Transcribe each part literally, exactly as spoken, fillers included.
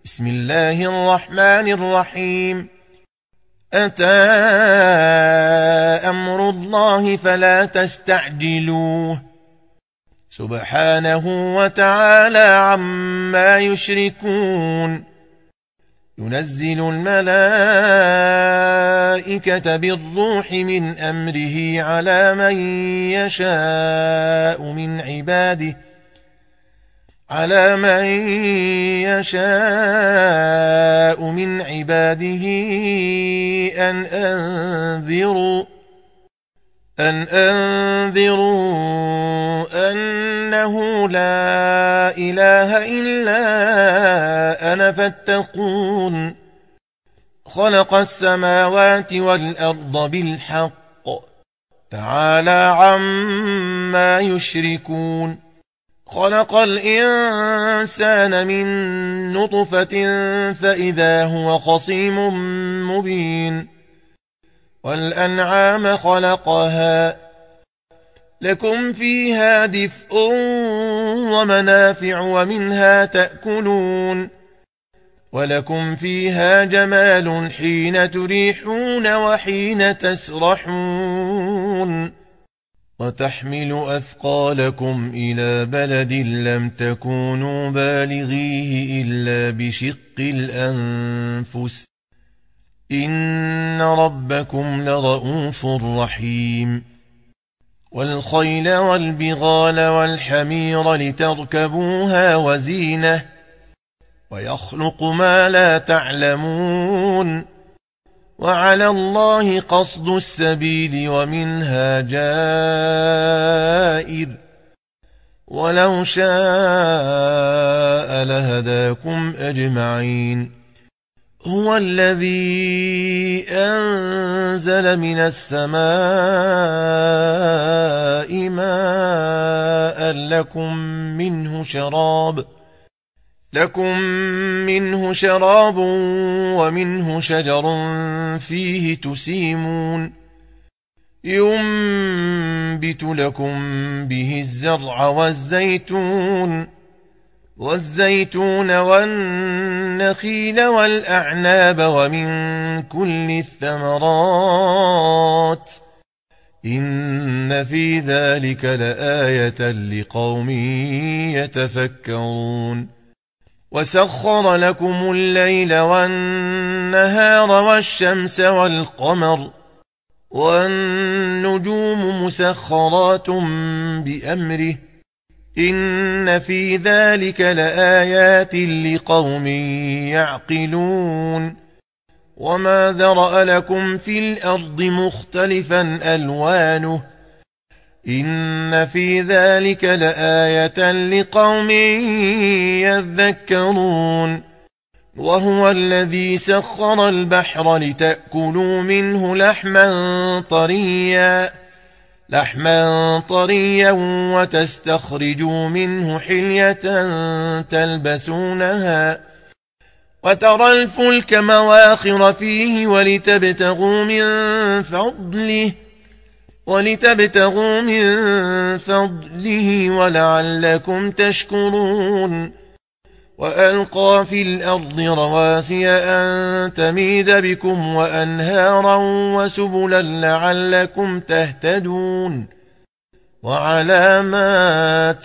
بسم الله الرحمن الرحيم. أتى أمر الله فلا تستعجلوه سبحانه وتعالى عما يشركون. ينزل الملائكة بالروح من أمره على من يشاء من عباده على من يشاء من عباده أن أنذروا أن أنذروا أنه لا إله إلا أنا فاتقون. خلق السماوات والأرض بالحق تعالى عما يشركون. خلق الإنسان من نطفة فإذا هو خصيم مبين. والأنعام خلقها لكم فيها دفء ومنافع ومنها تأكلون. ولكم فيها جمال حين تريحون وحين تسرحون. وتحمل أثقالكم إلى بلد لم تكونوا بالغيه إلا بشق الأنفس إن ربكم لرؤوف رحيم. والخيل والبغال والحمير لتركبوها وزينة ويخلق ما لا تعلمون. وعلى الله قصد السبيل ومنها جائر ولو شاء لهداكم أجمعين. هو الذي أنزل من السماء ماء لكم منه شراب لكم منه شراب ومنه شجر فيه تسيمون. ينبت لكم به الزرع والزيتون والزيتون والنخيل والأعناب ومن كل الثمرات إن في ذلك لآية لقوم يتفكرون. وسخر لكم الليل والنهار والشمس والقمر والنجوم مسخرات بأمره إن في ذلك لآيات لقوم يعقلون. وما ذرأ لكم في الأرض مختلفا ألوانه إن في ذلك لآية لقوم يذكرون. وهو الذي سخر البحر لتأكلوا منه لحما طريا لحما طريا وتستخرجوا منه حلية تلبسونها وترى الفلك مواخر فيه ولتبتغوا من فضله ولتبتغوا من فضله ولعلكم تشكرون. وألقى في الأرض رواسي أن تميد بكم وأنهارا وسبلا لعلكم تهتدون. وعلامات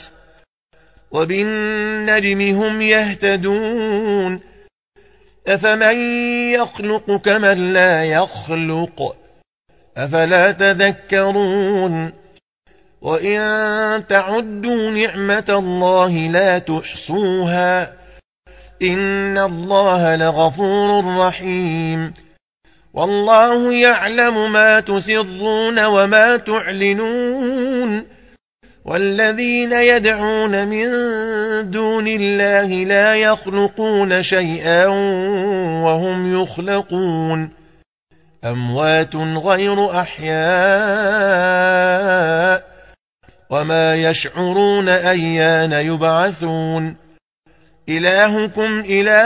وبالنجم هم يهتدون. أفمن يخلق كمن لا يخلق أفلا تذكرون. وإن تعدوا نعمة الله لا تحصوها إن الله لغفور رحيم. والله يعلم ما تسرون وما تعلنون. والذين يدعون من دون الله لا يخلقون شيئا وهم يخلقون. أموات غير أحياء وما يشعرون أيان يبعثون. إلهكم إله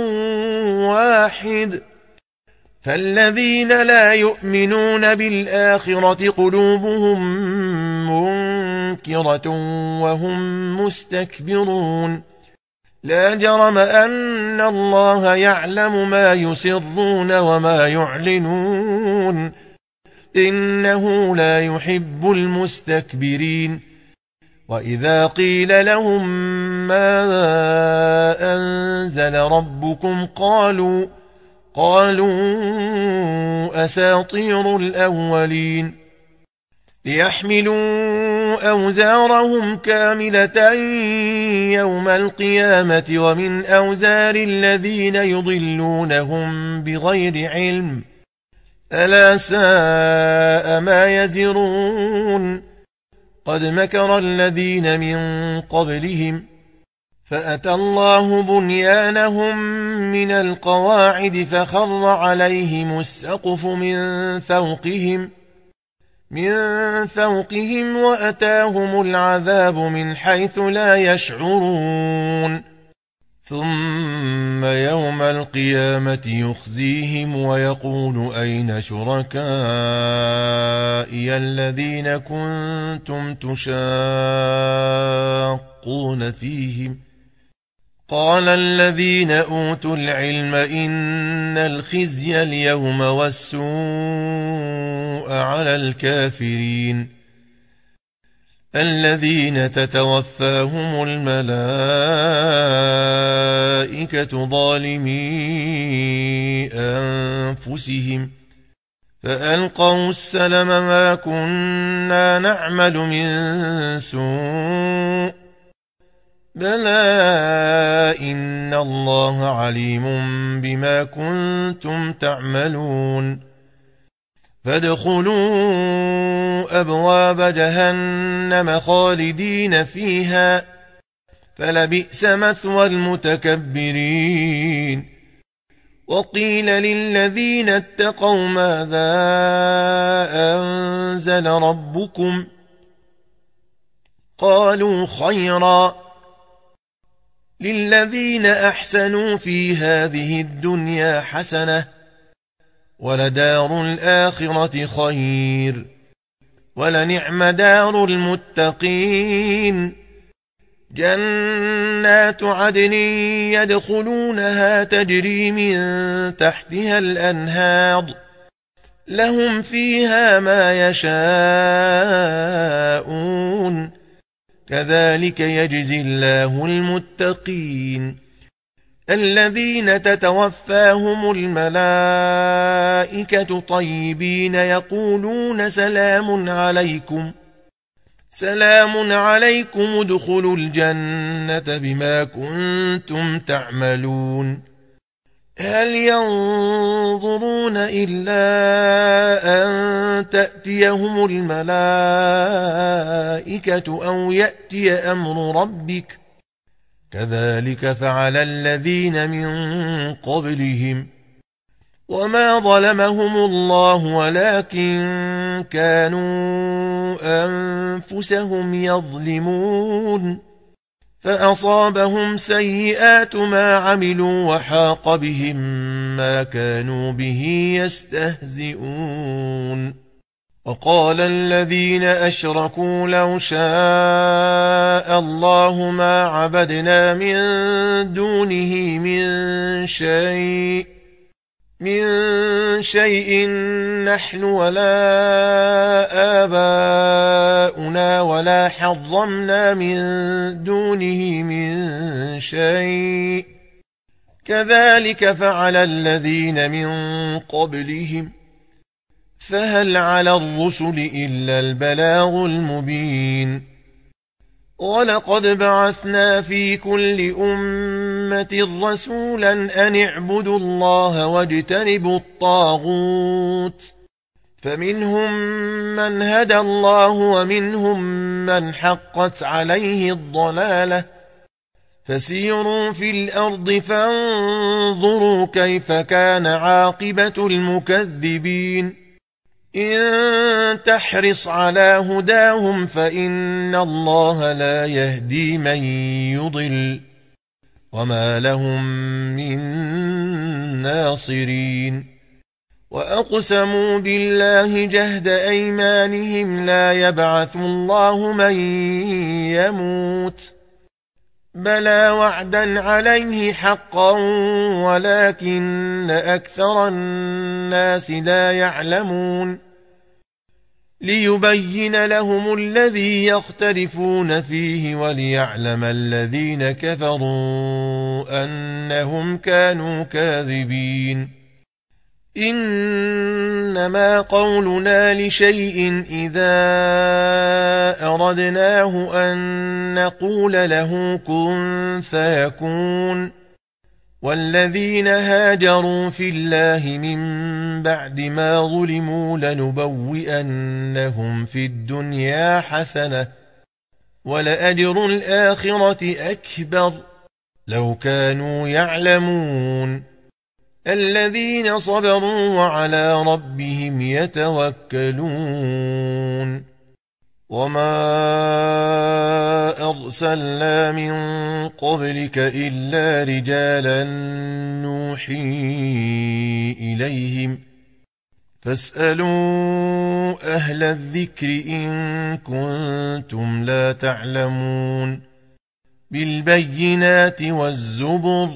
واحد فالذين لا يؤمنون بالآخرة قلوبهم منكرة وهم مستكبرون. لا جرم أن الله يعلم ما يسرون وما يعلنون إنه لا يحب المستكبرين وإذا قيل لهم ما أنزل ربكم قالوا قالوا أساطير الأولين ليحملوا أوزارهم كاملة يوم القيامة ومن أوزار الذين يضلونهم بغير علم ألا ساء ما يزرون قد مكر الذين من قبلهم فأتى الله بنيانهم من القواعد فخر عليهم السقف من فوقهم من فوقهم وأتاهم العذاب من حيث لا يشعرون ثم يوم القيامة يخزيهم ويقول أين شركائي الذين كنتم تشاقون فيهم قال الذين أوتوا العلم إن الخزي اليوم والسوء على الكافرين الذين تتوفاهم الملائكة ظالمي أنفسهم فألقوا السلم ما كنا نعمل من سوء بلى إن الله عليم بما كنتم تعملون فادخلوا أبواب جهنم خالدين فيها فلبئس مثوى المتكبرين وقيل للذين اتقوا ماذا أنزل ربكم قالوا خيرا للذين أحسنوا في هذه الدنيا حسنة ولدار الآخرة خير ولنعم دار المتقين جنات عدن يدخلونها تجري من تحتها الأنهار لهم فيها ما يشاءون كذلك يجزي الله المتقين الذين تتوفاهم الملائكة طيبين يقولون سلام عليكم سلام عليكم ادخلوا الجنة بما كنتم تعملون هل ينظرون إلا أن تأتيهم الملائكة أو يأتي أمر ربك كذلك فعل الذين من قبلهم وما ظلمهم الله ولكن كانوا أنفسهم يظلمون فأصابهم سيئات ما عملوا وحاق بهم ما كانوا به يستهزئون وقال الذين أشركوا لو شاء الله ما عبدنا من دونه من شيء من شيء نحن ولا آباؤنا ولا حرمنا من دونه من شيء كذلك فعل الذين من قبلهم فهل على الرسل إلا البلاغ المبين ولقد بعثنا في كل أمة رسولا أن اعبدوا الله واجتنبوا الطاغوت فمنهم من هدى الله ومنهم من حقت عليه الضلالة فسيروا في الأرض فانظروا كيف كان عاقبة المكذبين إن تحرص على هداهم فإن الله لا يهدي من يضل وما لهم من ناصرين وأقسموا بالله جهد أيمانهم لا يبعث الله من يموت بلى وعدا عليه حقا ولكن أكثر الناس لا يعلمون ليبين لهم الذي يختلفون فيه وليعلم الذين كفروا أنهم كانوا كاذبين إنما قولنا لشيء إذا أردناه أن نقول له كن فيكون والذين هاجروا في الله من بعد ما ظلموا لنبوئنهم في الدنيا حسنة ولأجر الآخرة أكبر لو كانوا يعلمون الذين صبروا وعلى ربهم يتوكلون وما أرسلنا من قبلك إلا رجالا نوحي إليهم فاسألوا أهل الذكر إن كنتم لا تعلمون بالبينات والزبر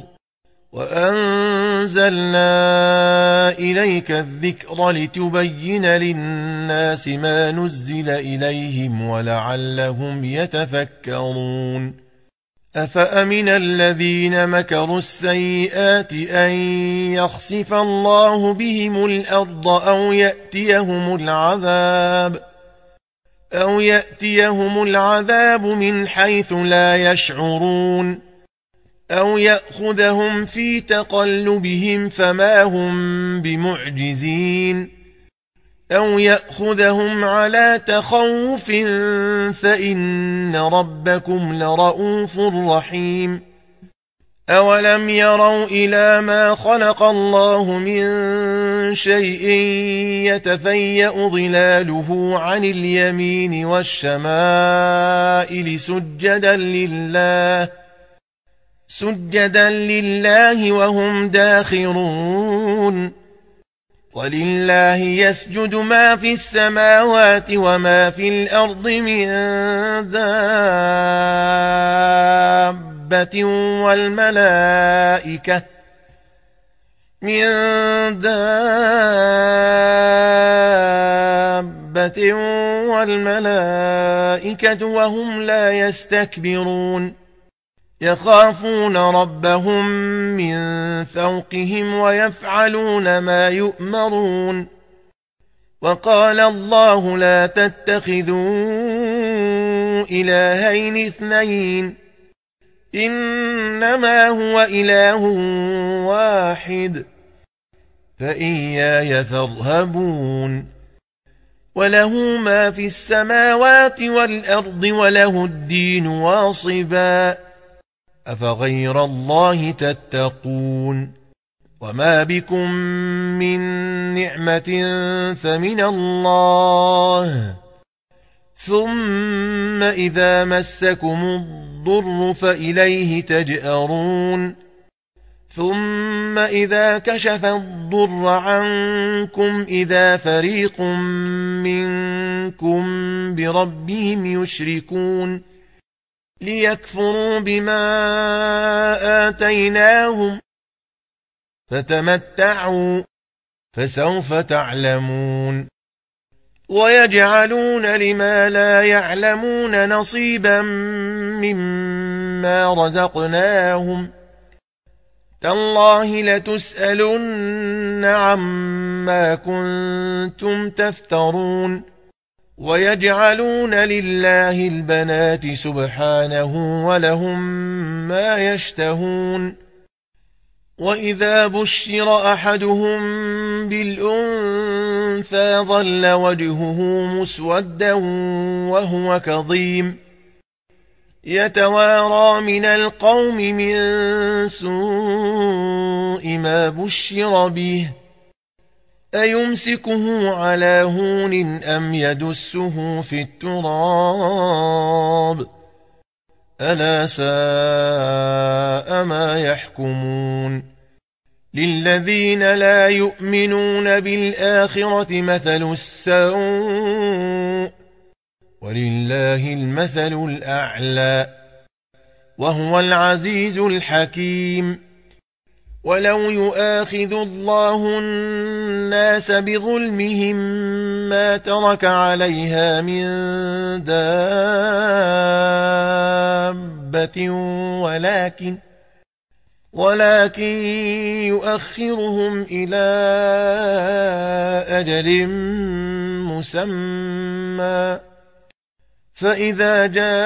وأنزلنا إليك الذكر لتبين للناس ما نزل إليهم ولعلهم يتفكرون أفأمن الذين مكروا السيئات أن يخسف الله بهم الأرض أو يأتيهم العذاب أو يأتيهم العذاب من حيث لا يشعرون أو يأخذهم في تقلبهم فما هم بمعجزين أو يأخذهم على تخوف فإن ربكم لرؤوف رحيم أولم يروا إلى ما خلق الله من شيء يتفيأ ظلاله عن اليمين والشمائل سجدا لله سجدا لله وهم داخرون ولله يسجد ما في السماوات وما في الأرض من دابة والملائكة من دابة والملائكة وهم لا يستكبرون يخافون ربهم من فوقهم ويفعلون ما يؤمرون وقال الله لا تتخذوا إلهين اثنين إنما هو إله واحد فإياي فارهبون وله ما في السماوات والأرض وله الدين واصبا أفغير الله تتقون وما بكم من نعمة فمن الله ثم إذا مسكم الضر فإليه تجأرون ثم إذا كشف الضر عنكم إذا فريق منكم بربهم يشركون ليكفروا بما آتيناهم فتمتعوا فسوف تعلمون ويجعلون لما لا يعلمون نصيبا مما رزقناهم تالله لتسألن عما كنتم تفترون ويجعلون لله البنات سبحانه ولهم ما يشتهون وإذا بشر أحدهم بالأنثى ظل وجهه مسودا وهو كظيم يتوارى من القوم من سوء ما بشر به أيمسكه على هون أم يدسه في التراب ألا ساء ما يحكمون للذين لا يؤمنون بالآخرة مثل السوء ولله المثل الأعلى وهو العزيز الحكيم. ولو يؤاخذ الله الناس بظلمهم ما ترك عليها من دابة ولكن ولكن يؤخرهم إلى أجل مسمى، فإذا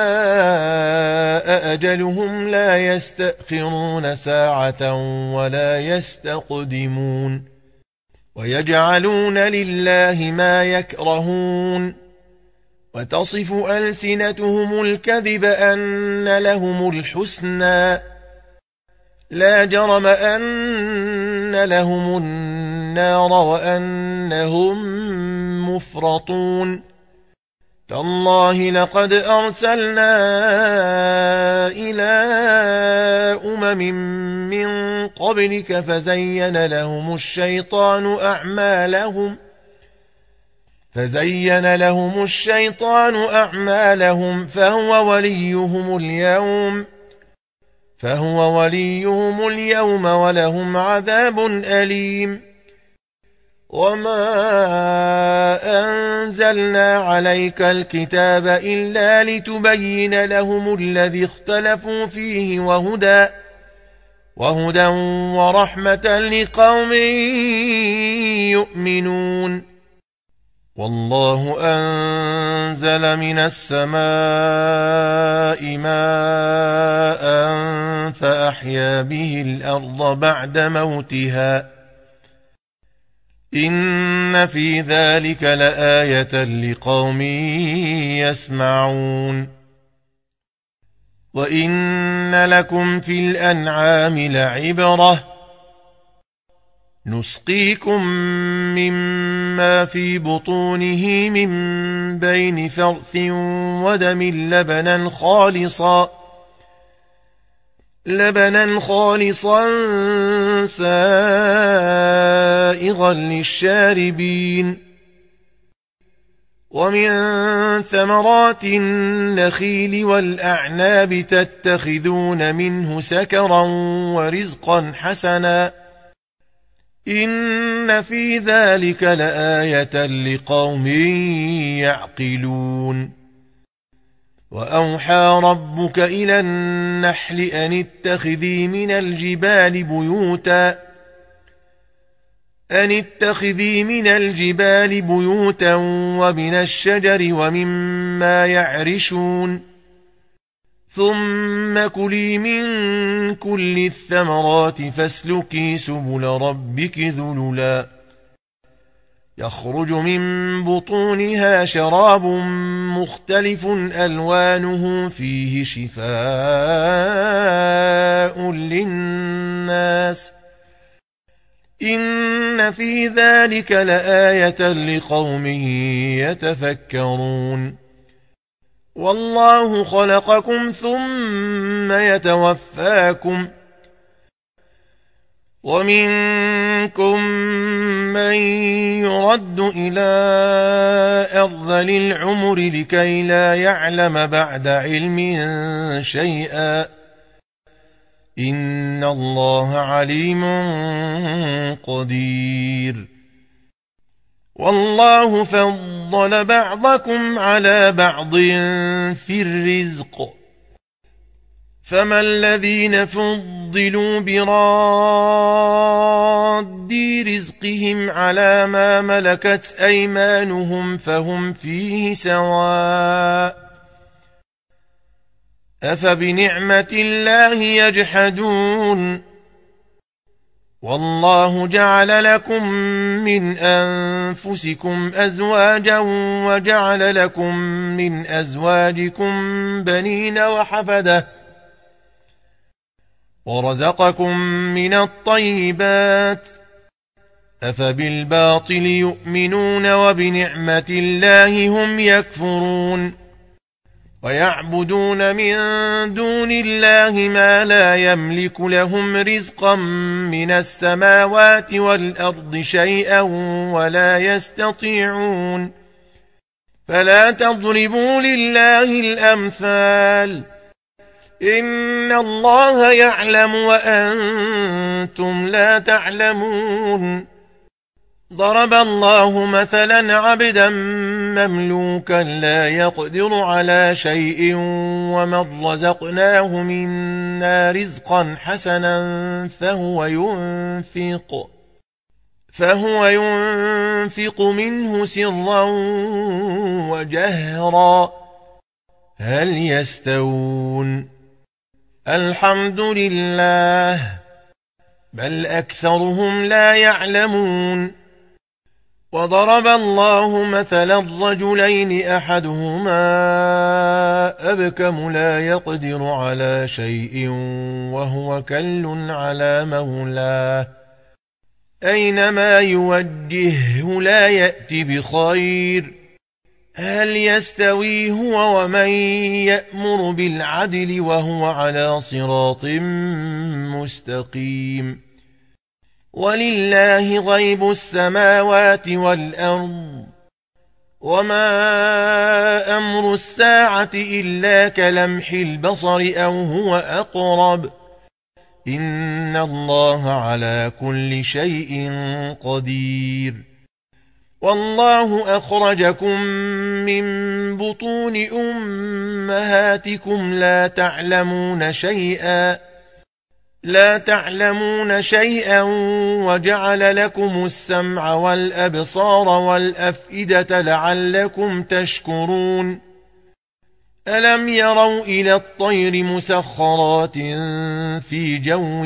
جاء أجلهم لا يستأخرون ساعة ولا يستقدمون. ويجعلون لله ما يكرهون، وتصف ألسنتهم الكذب أن لهم الحسنى، لا جرم أن لهم النار وأنهم مفرطون. تالله لقد أرسلنا إلى أمم من قبلك فزين لهم الشيطان أعمالهم فزين لهم الشيطان أعمالهم فهو وليهم اليوم فهو وليهم اليوم ولهم عذاب أليم. وما أنزلنا عليك الكتاب إلا لتبين لهم الذي اختلفوا فيه وهدى وهدى ورحمة لقوم يؤمنون. والله أنزل من السماء ماء فأحيا به الأرض بعد موتها، إن في ذلك لآية لقوم يسمعون. وإن لكم في الأنعام لعبرة، نسقيكم مما في بطونه من بين فرث ودم لبنا خالصا لبنا خالصا سائغا للشاربين. ومن ثمرات النخيل والأعناب تتخذون منه سكرا ورزقا حسنا، إن في ذلك لآية لقوم يعقلون. وأوحى ربك إلى النحل أن اتخذي من الجبال بيوتا أن اتخذي من الجبال بيوتا ومن الشجر ومما يعرشون، ثم كلي من كل الثمرات فاسلكي سبل ربك ذللا يخرج من بطونها شراب مختلف ألوانه فيه شفاء للناس، إن في ذلك لآية لقوم يتفكرون. والله خلقكم ثم يتوفاكم، ومنكم من يرد إلى أرذل العمر لكي لا يعلم بعد علم شيئا، إن الله عليم قدير. والله فضل بعضكم على بعض في الرزق، فما الذين فضلوا براد رزقهم على ما ملكت أيمانهم فهم فيه سواء، أفبنعمة الله يجحدون. والله جعل لكم من أنفسكم أزواجا وجعل لكم من أزواجكم بنين وحفدة ورزقكم من الطيبات، أفبالباطل يؤمنون وبنعمة الله هم يكفرون. ويعبدون من دون الله ما لا يملك لهم رزقا من السماوات والأرض شيئا ولا يستطيعون، فلا تضربوا لله الأمثال، إن الله يعلم وأنتم لا تعلمون ضرب الله مثلا عبدا مملوكا لا يقدر على شيء ومن رزقناه منا رزقا حسنا فهو ينفق فهو ينفق منه سرا وجهرا هل يستوون الحمد لله بل أكثرهم لا يعلمون وضرب الله مثلا رجلين أحدهما أبكم لا يقدر على شيء وهو كل على مولاه أينما يوجهه لا يأتي بخير هل يستوي هو ومن يأمر بالعدل وهو على صراط مستقيم ولله غيب السماوات والأرض وما أمر الساعة إلا كلمح البصر أو هو أقرب إن الله على كل شيء قدير والله أخرجكم من بطون أمهاتكم لا تعلمون شيئا لا تعلمون شيئا وجعل لكم السمع والأبصار والأفئدة لعلكم تشكرون ألم يروا إلى الطير مسخرات في جو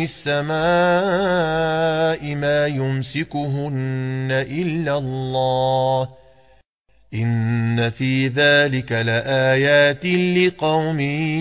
السماء ما يمسكهن إلا الله إن في ذلك لآيات لقوم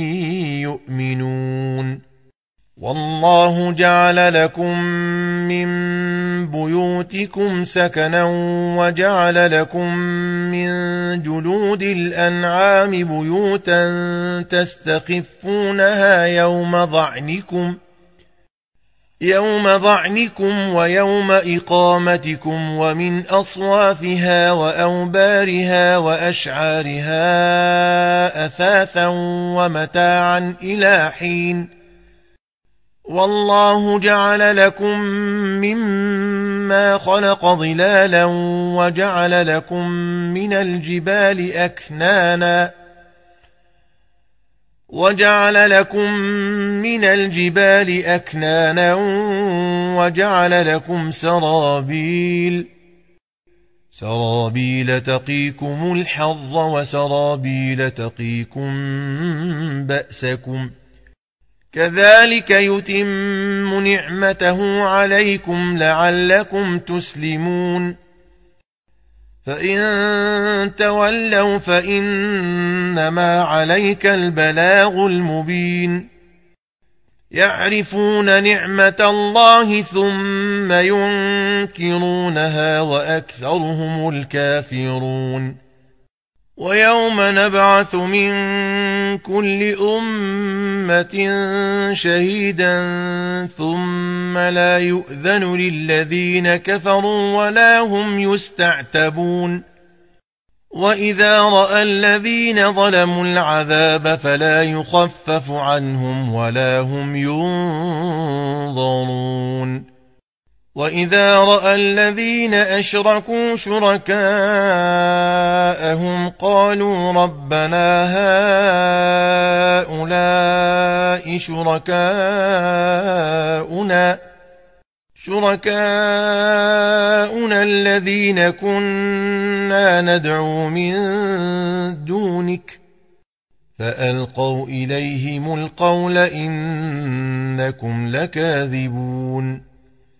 يؤمنون والله جعل لكم من بيوتكم سكنا وجعل لكم من جلود الأنعام بيوتا تستخفونها يوم ظعنكم يوم ظعنكم ويوم إقامتكم ومن أصوافها وأوبارها وأشعارها أثاثا ومتاعا إلى حين والله جعل لكم مما خلق ظلالا وجعل لكم من الجبال أكنانا وجعل لكم من الجبال أكنانا وجعل لكم سرابيل سرابيل تقيكم الحر وسرابيل تقيكم بأسكم كذلك يتم نعمته عليكم لعلكم تسلمون فإن تولوا فإنما عليك البلاغ المبين يعرفون نعمة الله ثم ينكرونها وأكثرهم الكافرون ويوم نبعث من كل أمة شهيدا ثم لا يؤذن للذين كفروا ولا هم يستعتبون وإذا رأى الذين ظلموا العذاب فلا يخفف عنهم ولا هم ينظرون وإذا رأى الذين أشركوا شركاءهم قالوا ربنا هؤلاء شركاؤنا شركاؤنا الذين كنا ندعو من دونك فألقوا إليهم القول إنكم لكاذبون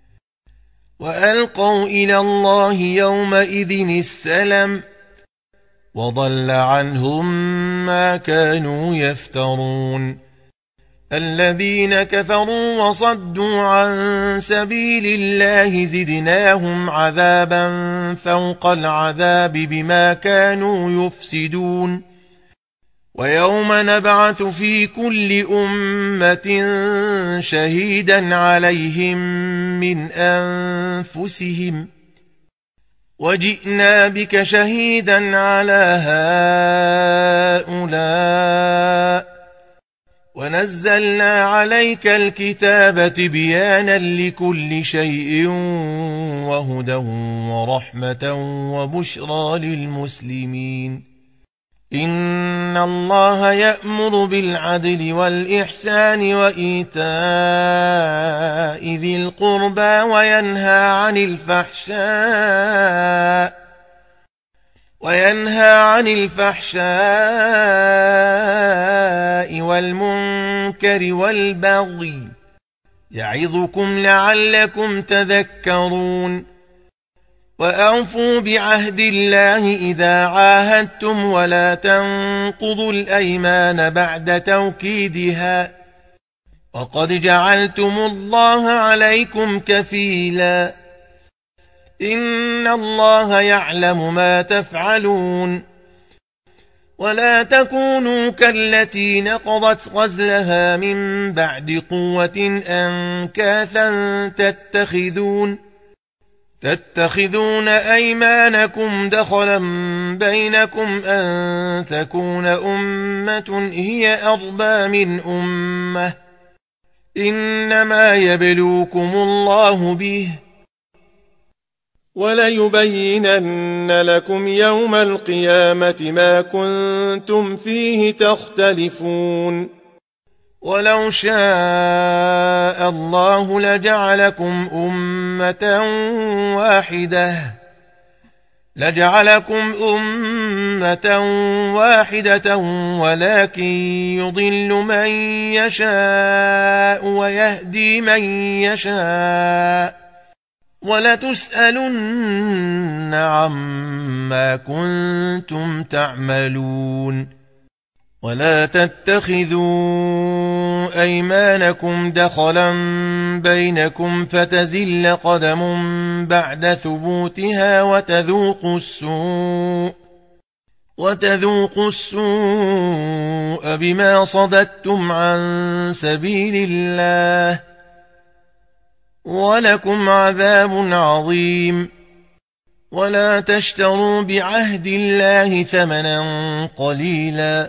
وألقوا إلى الله يومئذ السلم وضل عنهم ما كانوا يفترون الذين كفروا وصدوا عن سبيل الله زدناهم عذابا فوق العذاب بما كانوا يفسدون ويوم نبعث في كل أمة شهيدا عليهم من أنفسهم وجئنا بك شهيدا على هؤلاء ونزلنا عليك الكتاب تبيانا لكل شيء وهدى ورحمة وبشرى للمسلمين. إن الله يأمر بالعدل والإحسان وإيتاء ذي القربى وينهى عن الفحشاء وينهى عن الفحشاء والمنكر والبغي يعظكم لعلكم تذكرون. وأوفوا بعهد الله إذا عاهدتم ولا تنقضوا الأيمان بعد توكيدها وقد جعلتم الله عليكم كفيلا. إن الله يعلم ما تفعلون. ولا تكونوا كالتي نقضت غزلها من بعد قوة أنكاثا تتخذون تتخذون أيمانكم دخلا بينكم أن تكون أمة هي أربى من أمة إنما يبلوكم الله به وليبينن لكم يوم القيامة ما كنتم فيه تختلفون. ولو شاء الله لجعلكم أمة واحدة لجعلكم أمة واحدة ولكن يضل من يشاء ويهدي من يشاء ولتسألن عما كنتم تعملون. ولا تتخذوا أيمانكم دخلا بينكم فتزل قدم بعد ثبوتها وتذوقوا السوء وتذوقوا السوء بما صددتم عن سبيل الله ولكم عذاب عظيم. ولا تشتروا بعهد الله ثمنا قليلا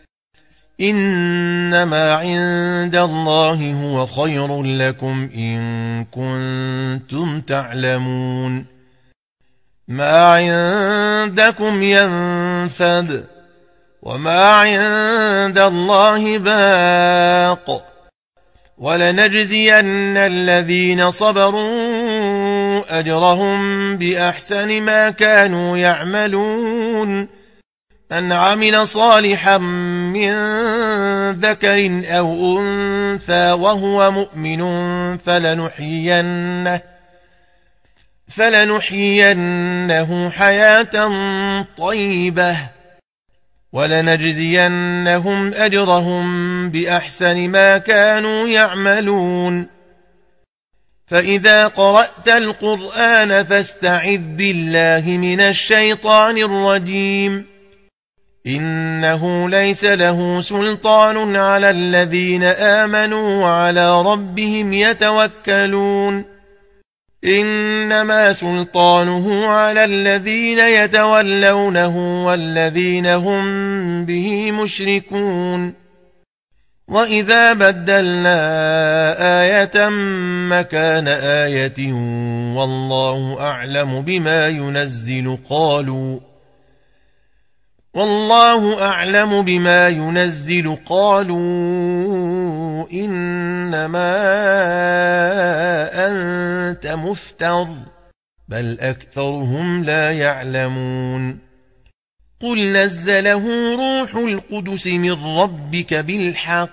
إنما عند الله هو خير لكم إن كنتم تعلمون. ما عندكم ينفد وما عند الله باق ولنجزين الذين صبروا أجرهم بأحسن ما كانوا يعملون. من عمل صالحا من ذكر أو أنثى وهو مؤمن فلنحيينه, فلنحيينه حياة طيبة ولنجزينهم أجرهم بأحسن ما كانوا يعملون. فإذا قرأت القرآن فاستعذ بالله من الشيطان الرجيم. إنه ليس له سلطان على الذين آمنوا وعلى ربهم يتوكلون. إنما سلطانه على الذين يتولونه والذين هم به مشركون. وإذا بدلنا آية مكان آية والله أعلم بما ينزل قالوا والله أعلم بما ينزل قالوا إنما أنت مفتر بل أكثرهم لا يعلمون. قل نزله روح القدس من ربك بالحق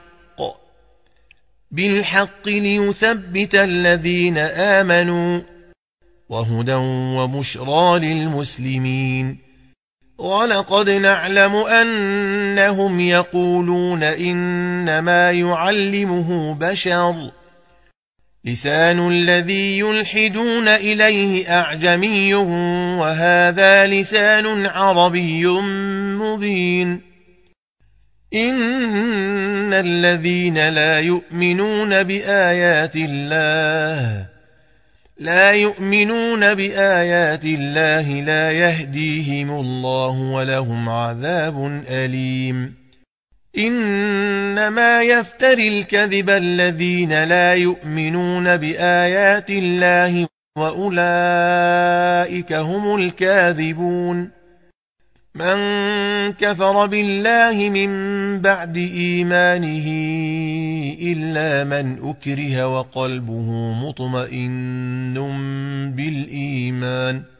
بالحق ليثبت الذين آمنوا وهدى وبشرى للمسلمين. ولقد نعلم أنهم يقولون إنما يعلمه بشر لسان الذي يلحدون إليه أعجمي وهذا لسان عربي مبين. إن الذين لا يؤمنون بآيات الله لا يؤمنون بآيات الله لا يهديهم الله ولهم عذاب أليم. إنما يفتري الكذب الذين لا يؤمنون بآيات الله وأولئك هم الكاذبون. من كفر بالله من بعد إيمانه إلا من أكره وقلبه مطمئن بالإيمان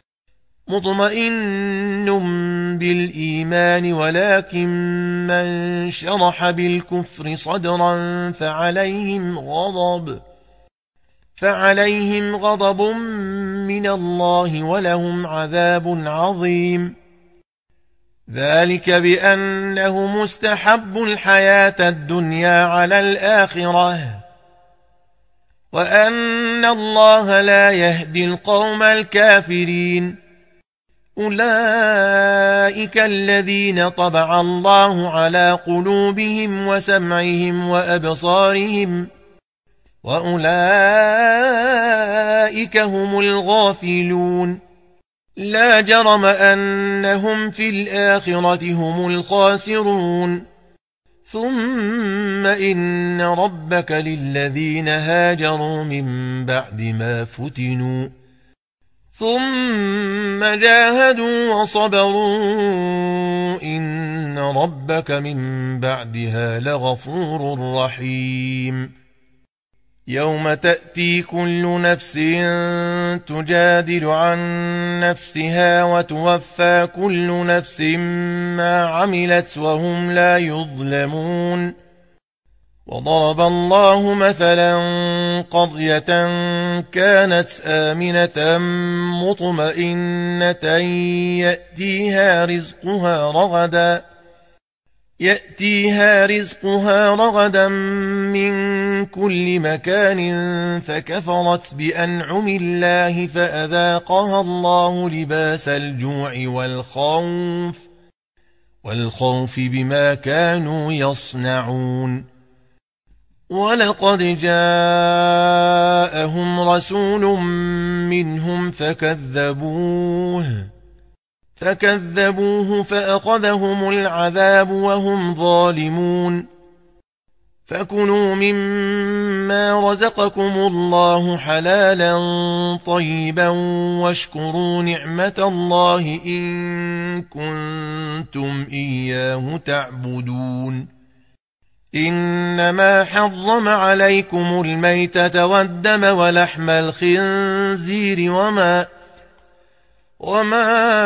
مطمئن بالإيمان ولكن من شرح بالكفر صدرا فعليهم غضب فعليهم غضب من الله ولهم عذاب عظيم. ذلك بأنه مستحب الحياة الدنيا على الآخرة وأن الله لا يهدي القوم الكافرين. أولئك الذين طبع الله على قلوبهم وسمعهم وأبصارهم وأولئك هم الغافلون. لا جرم أنهم في الآخرة هم الخاسرون. ثم إن ربك للذين هاجروا من بعد ما فتنوا ثم جاهدوا وصبروا إن ربك من بعدها لغفور رحيم. يوم تأتي كل نفس تجادل عن نفسها وتوفى كل نفس ما عملت وهم لا يظلمون. وضرب الله مثلا قرية كانت آمنة مطمئنة يأتيها رزقها رغدا يأتيها رزقها رغدا من كل مكان فكفرت بأنعم الله فأذاقها الله لباس الجوع والخوف والخوف بما كانوا يصنعون. ولقد جاءهم رسول منهم فكذبوه فكذبوه فأخذهم العذاب وهم ظالمون. فكلوا مما رزقكم الله حلالا طيبا واشكروا نعمة الله إن كنتم إياه تعبدون. إنما حرم عليكم الميتة والدم ولحم الخنزير وما وما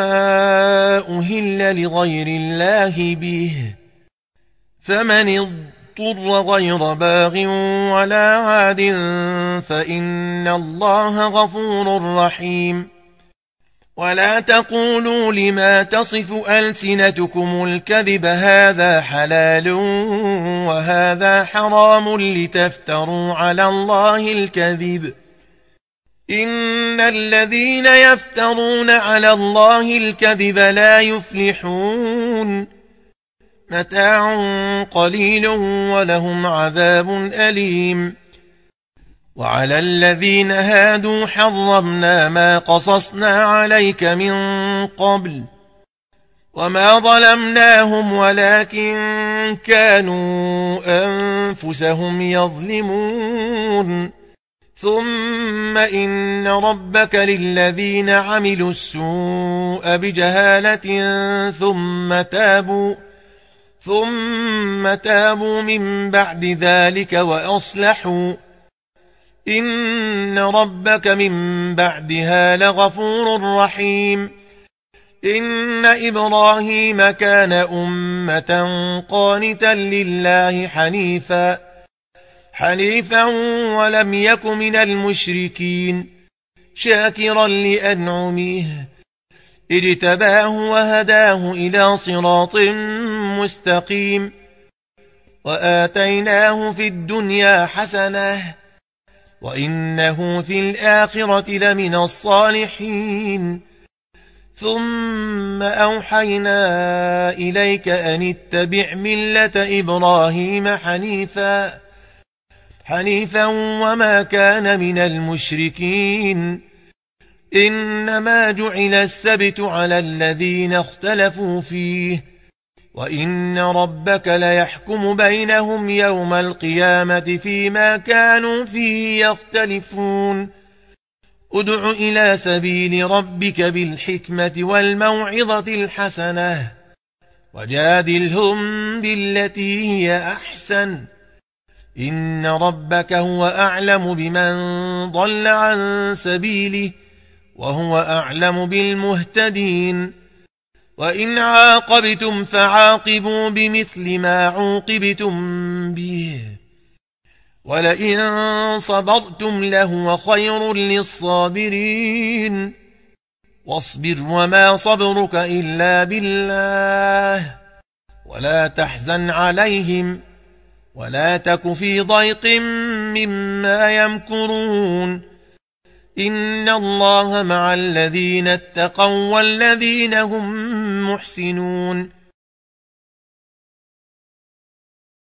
أهل لغير الله به فمن اضطر غير باغ ولا عاد فإن الله غفور رحيم. ولا تقولوا لما تصف ألسنتكم الكذب هذا حلال وهذا حرام لتفتروا على الله الكذب. إن الذين يفترون على الله الكذب لا يفلحون. متاع قليل ولهم عذاب أليم. وعلى الذين هادوا حرمنا ما قصصنا عليك من قبل وما ظلمناهم ولكن كانوا أنفسهم يظلمون. ثم إن ربك للذين عملوا السوء بجهالة ثم تابوا ثم تابوا من بعد ذلك وأصلحوا إن ربك من بعدها لغفور رحيم. إن إبراهيم كان أمة قانتا لله حنيفا حنيفا ولم يك من المشركين شاكرا لأنعمه اجتباه وهداه إلى صراط مستقيم. وآتيناه في الدنيا حسنة وإنه في الآخرة لمن الصالحين. ثم أوحينا إليك أن اتبع ملة إبراهيم حنيفا حنيفا وما كان من المشركين. إنما جعل السبت على الذين اختلفوا فيه وإن ربك ليحكم بينهم يوم القيامة فيما كانوا فيه يختلفون ادع إلى سبيل ربك بالحكمة والموعظة الحسنة وجادلهم بالتي هي أحسن إن ربك هو أعلم بمن ضل عن سبيله وهو أعلم بالمهتدين وإن عاقبتم فعاقبوا بمثل ما عوقبتم به ولئن صبرتم لهو خير للصابرين واصبر وما صبرك إلا بالله ولا تحزن عليهم ولا تك في ضيق مما يمكرون إن الله مع الذين اتقوا والذين هم محسنون